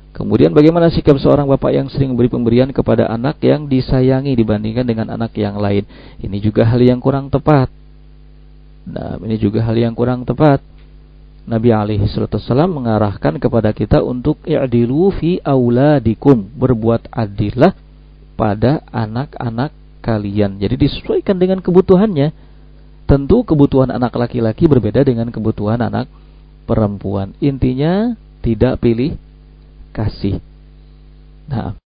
Kemudian bagaimana sikap seorang bapak yang sering beri pemberian kepada anak yang disayangi dibandingkan dengan anak yang lain? Ini juga hal yang kurang tepat. Nah, ini juga hal yang kurang tepat. Nabi alaihissalam mengarahkan kepada kita untuk i'dilu fi auladikum, berbuat adillah pada anak-anak kalian. Jadi disesuaikan dengan kebutuhannya. Tentu kebutuhan anak laki-laki berbeda dengan kebutuhan anak perempuan. Intinya tidak pilih kasih. Nah,